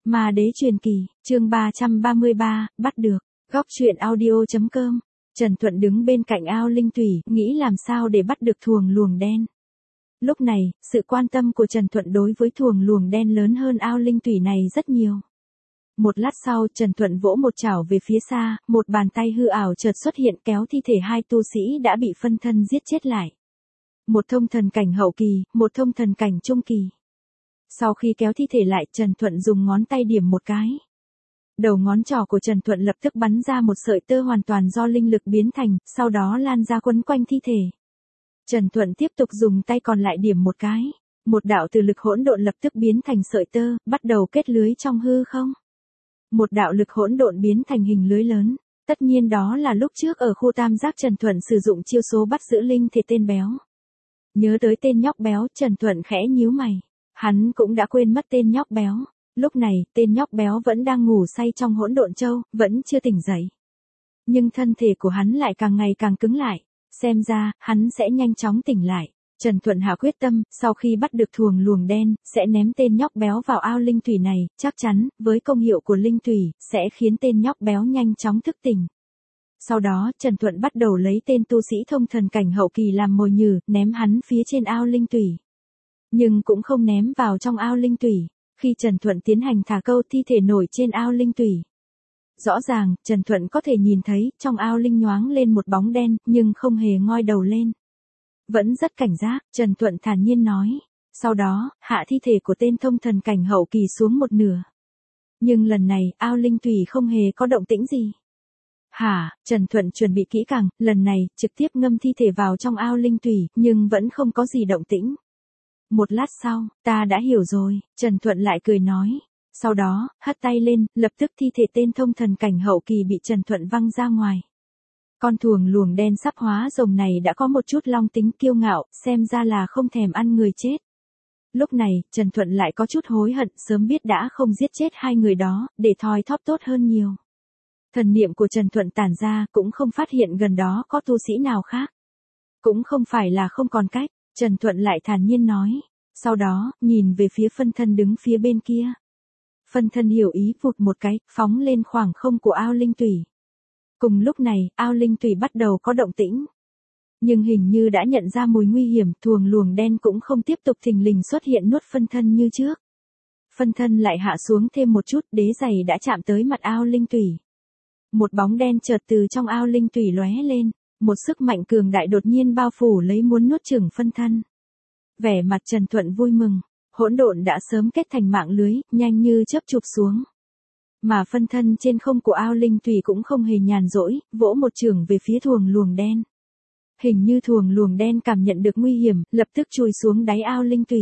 Ma đế truyền kỳ, chương 333, bắt được. Góc truyện audio.com. Trần Thuận đứng bên cạnh ao linh tủy, nghĩ làm sao để bắt được thuồng luồng đen. Lúc này, sự quan tâm của Trần Thuận đối với thuồng luồng đen lớn hơn ao linh tủy này rất nhiều. Một lát sau, Trần Thuận vỗ một chảo về phía xa, một bàn tay hư ảo chợt xuất hiện kéo thi thể hai tu sĩ đã bị phân thân giết chết lại. Một thông thần cảnh hậu kỳ, một thông thần cảnh trung kỳ. Sau khi kéo thi thể lại, Trần Thuận dùng ngón tay điểm một cái. Đầu ngón trỏ của Trần Thuận lập tức bắn ra một sợi tơ hoàn toàn do linh lực biến thành, sau đó lan ra quấn quanh thi thể. Trần Thuận tiếp tục dùng tay còn lại điểm một cái. Một đạo từ lực hỗn độn lập tức biến thành sợi tơ, bắt đầu kết lưới trong hư không. Một đạo lực hỗn độn biến thành hình lưới lớn. Tất nhiên đó là lúc trước ở khu tam giác Trần Thuận sử dụng chiêu số bắt giữ linh thể tên béo. Nhớ tới tên nhóc béo, Trần Thuận khẽ nhíu mày. Hắn cũng đã quên mất tên nhóc béo. Lúc này, tên nhóc béo vẫn đang ngủ say trong hỗn độn châu, vẫn chưa tỉnh dậy. Nhưng thân thể của hắn lại càng ngày càng cứng lại. Xem ra, hắn sẽ nhanh chóng tỉnh lại. Trần Thuận hạ quyết tâm, sau khi bắt được thuồng luồng đen, sẽ ném tên nhóc béo vào ao linh thủy này, chắc chắn, với công hiệu của linh thủy, sẽ khiến tên nhóc béo nhanh chóng thức tỉnh. Sau đó, Trần Thuận bắt đầu lấy tên tu sĩ thông thần cảnh hậu kỳ làm mồi nhử, ném hắn phía trên ao linh thủy. Nhưng cũng không ném vào trong ao linh thủy. Khi Trần Thuận tiến hành thả câu, thi thể nổi trên ao linh thủy. Rõ ràng, Trần Thuận có thể nhìn thấy, trong ao linh nhoáng lên một bóng đen, nhưng không hề ngoi đầu lên. Vẫn rất cảnh giác, Trần Thuận thản nhiên nói. Sau đó, hạ thi thể của tên thông thần cảnh hậu kỳ xuống một nửa. Nhưng lần này, ao linh thủy không hề có động tĩnh gì. Hả, Trần Thuận chuẩn bị kỹ càng, lần này, trực tiếp ngâm thi thể vào trong ao linh thủy, nhưng vẫn không có gì động tĩnh. Một lát sau, ta đã hiểu rồi, Trần Thuận lại cười nói. Sau đó, hất tay lên, lập tức thi thể tên thông thần cảnh hậu kỳ bị Trần Thuận văng ra ngoài. Con thuồng luồng đen sắp hóa rồng này đã có một chút long tính kiêu ngạo, xem ra là không thèm ăn người chết. Lúc này, Trần Thuận lại có chút hối hận, sớm biết đã không giết chết hai người đó, để thoi thóp tốt hơn nhiều. Thần niệm của Trần Thuận tản ra, cũng không phát hiện gần đó có tu sĩ nào khác. Cũng không phải là không còn cách, Trần Thuận lại thản nhiên nói. Sau đó, nhìn về phía phân thân đứng phía bên kia. Phân thân hiểu ý vụt một cái, phóng lên khoảng không của ao linh tủy. Cùng lúc này, ao linh tủy bắt đầu có động tĩnh. Nhưng hình như đã nhận ra mùi nguy hiểm, thuồng luồng đen cũng không tiếp tục thình lình xuất hiện nuốt phân thân như trước. Phân thân lại hạ xuống thêm một chút, đế giày đã chạm tới mặt ao linh tủy. Một bóng đen chợt từ trong ao linh tủy lóe lên, một sức mạnh cường đại đột nhiên bao phủ lấy muốn nuốt chửng phân thân. Vẻ mặt Trần Thuận vui mừng, hỗn độn đã sớm kết thành mạng lưới, nhanh như chớp chụp xuống. Mà phân thân trên không của ao linh tủy cũng không hề nhàn rỗi, vỗ một chưởng về phía thuồng luồng đen. Hình như thuồng luồng đen cảm nhận được nguy hiểm, lập tức chui xuống đáy ao linh tủy.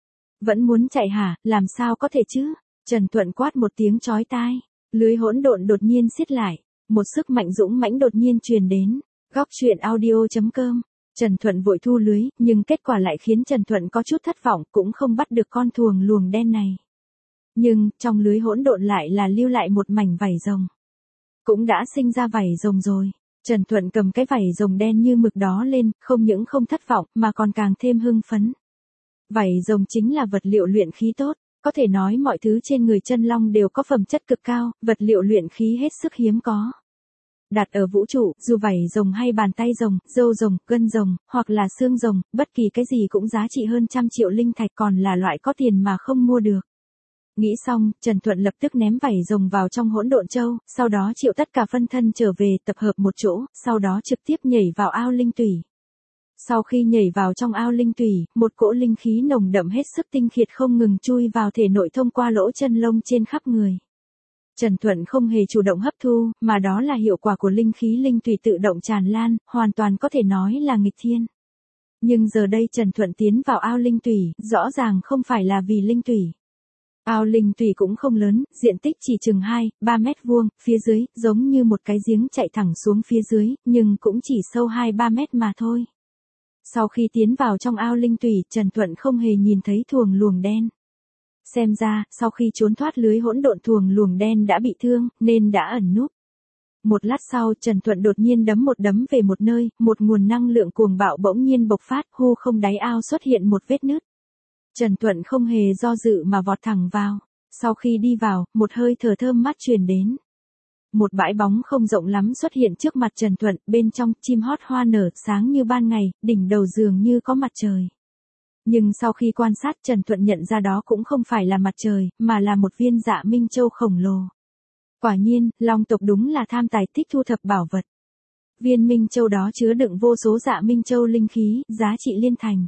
Vẫn muốn chạy hả, làm sao có thể chứ? Trần Thuận quát một tiếng chói tai, lưới hỗn độn đột nhiên siết lại, một sức mạnh dũng mãnh đột nhiên truyền đến. Góc truyện audio.com. Trần Thuận vội thu lưới, nhưng kết quả lại khiến Trần Thuận có chút thất vọng, cũng không bắt được con thuồng luồng đen này. Nhưng, trong lưới hỗn độn lại là lưu lại một mảnh vảy rồng. Cũng đã sinh ra vảy rồng rồi. Trần Thuận cầm cái vảy rồng đen như mực đó lên, không những không thất vọng, mà còn càng thêm hưng phấn. Vảy rồng chính là vật liệu luyện khí tốt, có thể nói mọi thứ trên người chân long đều có phẩm chất cực cao, vật liệu luyện khí hết sức hiếm có. Đặt ở vũ trụ, dù vảy rồng hay bàn tay rồng, râu rồng, gân rồng, hoặc là xương rồng, bất kỳ cái gì cũng giá trị hơn 100 triệu linh thạch, còn là loại có tiền mà không mua được. Nghĩ xong, Trần Thuận lập tức ném vảy rồng vào trong hỗn độn châu, sau đó triệu tất cả phân thân trở về tập hợp một chỗ, sau đó trực tiếp nhảy vào ao linh tủy. Sau khi nhảy vào trong ao linh tủy, một cỗ linh khí nồng đậm hết sức tinh khiết không ngừng chui vào thể nội thông qua lỗ chân lông trên khắp người. Trần Thuận không hề chủ động hấp thu, mà đó là hiệu quả của linh khí linh tủy tự động tràn lan, hoàn toàn có thể nói là nghịch thiên. Nhưng giờ đây Trần Thuận tiến vào ao linh tủy, rõ ràng không phải là vì linh tủy. Ao linh tủy cũng không lớn, diện tích chỉ chừng 2-3 mét vuông, phía dưới, giống như một cái giếng chạy thẳng xuống phía dưới, nhưng cũng chỉ sâu 2-3 mét mà thôi. Sau khi tiến vào trong ao linh tủy, Trần Thuận không hề nhìn thấy thuồng luồng đen. Xem ra, sau khi trốn thoát lưới hỗn độn thuồng luồng đen đã bị thương, nên đã ẩn núp. Một lát sau, Trần Thuận đột nhiên đấm một đấm về một nơi, một nguồn năng lượng cuồng bạo bỗng nhiên bộc phát, hư không đáy ao xuất hiện một vết nứt. Trần Thuận không hề do dự mà vọt thẳng vào. Sau khi đi vào, một hơi thở thơm mát truyền đến. Một bãi bóng không rộng lắm xuất hiện trước mặt Trần Thuận, bên trong chim hót hoa nở sáng như ban ngày, đỉnh đầu dường như có mặt trời. Nhưng sau khi quan sát Trần Thuận nhận ra đó cũng không phải là mặt trời, mà là một viên Dạ Minh Châu khổng lồ. Quả nhiên, Long tộc đúng là tham tài thích thu thập bảo vật. Viên Minh Châu đó chứa đựng vô số Dạ Minh Châu linh khí, giá trị liên thành.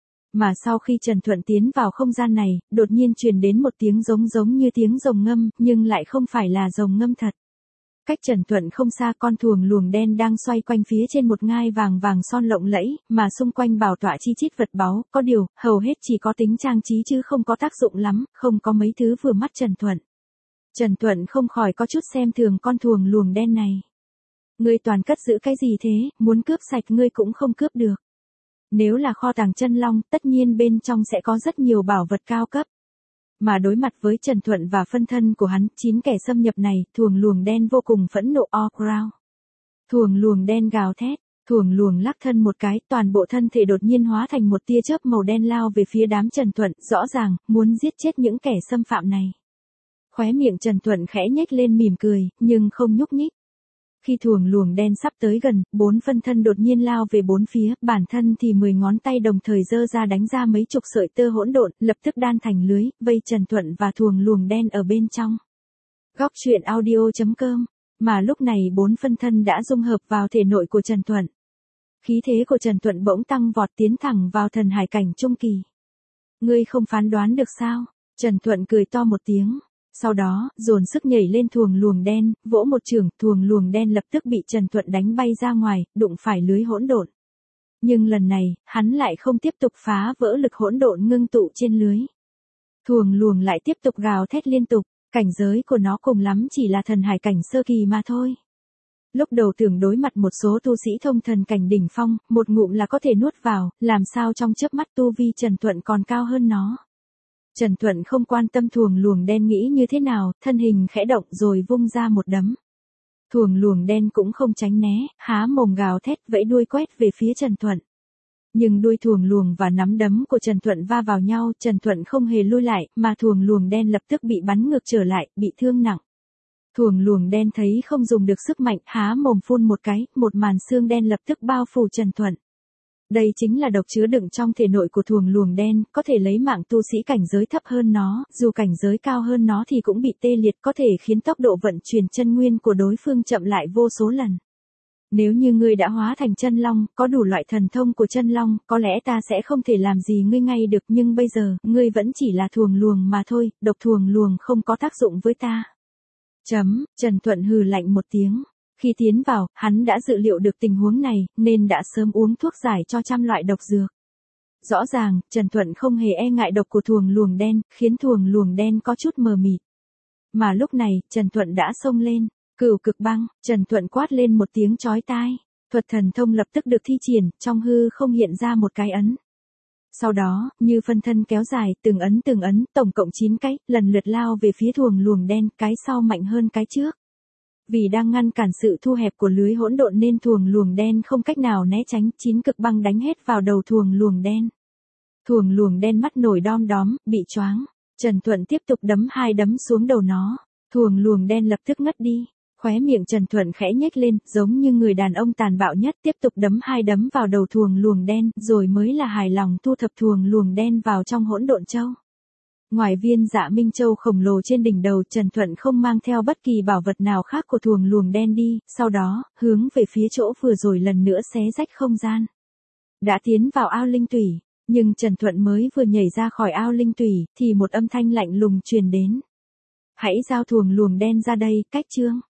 Mà sau khi Trần Thuận tiến vào không gian này, đột nhiên truyền đến một tiếng giống như tiếng rồng ngâm, nhưng lại không phải là rồng ngâm thật. Cách Trần Thuận không xa, con thuồng luồng đen đang xoay quanh phía trên một ngai vàng son lộng lẫy, mà xung quanh bảo tọa chi chít vật báu, có điều, hầu hết chỉ có tính trang trí chứ không có tác dụng lắm, không có mấy thứ vừa mắt Trần Thuận. Trần Thuận không khỏi có chút xem thường con thuồng luồng đen này. Ngươi toàn cất giữ cái gì thế, muốn cướp sạch ngươi cũng không cướp được. Nếu là kho tàng chân long, tất nhiên bên trong sẽ có rất nhiều bảo vật cao cấp. Mà đối mặt với Trần Thuận và phân thân của hắn, 9 kẻ xâm nhập này, thuồng luồng đen vô cùng phẫn nộ Crown. Thuồng luồng đen gào thét, thuồng luồng lắc thân một cái, toàn bộ thân thể đột nhiên hóa thành một tia chớp màu đen lao về phía đám Trần Thuận, rõ ràng, muốn giết chết những kẻ xâm phạm này. Khóe miệng Trần Thuận khẽ nhếch lên mỉm cười, nhưng không nhúc nhích. Khi thuồng luồng đen sắp tới gần, 4 phân thân đột nhiên lao về bốn phía, bản thân thì 10 ngón tay đồng thời giơ ra đánh ra mấy chục sợi tơ hỗn độn, lập tức đan thành lưới, vây Trần Thuận và thuồng luồng đen ở bên trong. Góc truyện audio.com. Mà lúc này 4 phân thân đã dung hợp vào thể nội của Trần Thuận. Khí thế của Trần Thuận bỗng tăng vọt tiến thẳng vào thần hải cảnh trung kỳ. Ngươi không phán đoán được sao? Trần Thuận cười to một tiếng. Sau đó, dồn sức nhảy lên thuồng luồng đen, vỗ một chưởng, thuồng luồng đen lập tức bị Trần Thuận đánh bay ra ngoài, đụng phải lưới hỗn độn. Nhưng lần này, hắn lại không tiếp tục phá vỡ lực hỗn độn ngưng tụ trên lưới. Thuồng luồng lại tiếp tục gào thét liên tục, cảnh giới của nó cùng lắm chỉ là thần hải cảnh sơ kỳ mà thôi. Lúc đầu tưởng đối mặt một số tu sĩ thông thần cảnh đỉnh phong, một ngụm là có thể nuốt vào, làm sao trong chớp mắt tu vi Trần Thuận còn cao hơn nó. Trần Thuận không quan tâm thuồng luồng đen nghĩ như thế nào, thân hình khẽ động rồi vung ra một đấm. Thuồng luồng đen cũng không tránh né, há mồm gào thét vẫy đuôi quét về phía Trần Thuận. Nhưng đuôi thuồng luồng và nắm đấm của Trần Thuận va vào nhau, Trần Thuận không hề lui lại, mà thuồng luồng đen lập tức bị bắn ngược trở lại, bị thương nặng. Thuồng luồng đen thấy không dùng được sức mạnh, há mồm phun một cái, một màn xương đen lập tức bao phủ Trần Thuận. Đây chính là độc chứa đựng trong thể nội của thuồng luồng đen, có thể lấy mạng tu sĩ cảnh giới thấp hơn nó, dù cảnh giới cao hơn nó thì cũng bị tê liệt, có thể khiến tốc độ vận chuyển chân nguyên của đối phương chậm lại vô số lần. Nếu như ngươi đã hóa thành chân long, có đủ loại thần thông của chân long, có lẽ ta sẽ không thể làm gì ngươi ngay được, nhưng bây giờ, ngươi vẫn chỉ là thuồng luồng mà thôi, độc thuồng luồng không có tác dụng với ta. Trần Thuận hừ lạnh một tiếng. Khi tiến vào, hắn đã dự liệu được tình huống này, nên đã sớm uống thuốc giải cho trăm loại độc dược. Rõ ràng, Trần Thuận không hề e ngại độc của thuồng luồng đen, khiến thuồng luồng đen có chút mờ mịt. Mà lúc này, Trần Thuận đã xông lên, cửu cực băng, Trần Thuận quát lên một tiếng chói tai. Thuật thần thông lập tức được thi triển, trong hư không hiện ra một cái ấn. Sau đó, như phân thân kéo dài, từng ấn, tổng cộng 9 cái, lần lượt lao về phía thuồng luồng đen, cái sau mạnh hơn cái trước. Vì đang ngăn cản sự thu hẹp của lưới hỗn độn nên thuồng luồng đen không cách nào né tránh, 9 cực băng đánh hết vào đầu thuồng luồng đen. Thuồng luồng đen mắt nổi đom đóm, bị choáng. Trần Thuận tiếp tục đấm 2 đấm xuống đầu nó. Thuồng luồng đen lập tức ngất đi. Khóe miệng Trần Thuận khẽ nhếch lên, giống như người đàn ông tàn bạo nhất, tiếp tục đấm 2 đấm vào đầu thuồng luồng đen, rồi mới là hài lòng thu thập thuồng luồng đen vào trong hỗn độn châu. Ngoài viên Dạ Minh Châu khổng lồ trên đỉnh đầu, Trần Thuận không mang theo bất kỳ bảo vật nào khác của thuồng luồng đen đi, sau đó, hướng về phía chỗ vừa rồi lần nữa xé rách không gian. Đã tiến vào ao linh tủy, nhưng Trần Thuận mới vừa nhảy ra khỏi ao linh tủy, thì một âm thanh lạnh lùng truyền đến. Hãy giao thuồng luồng đen ra đây, cách chương.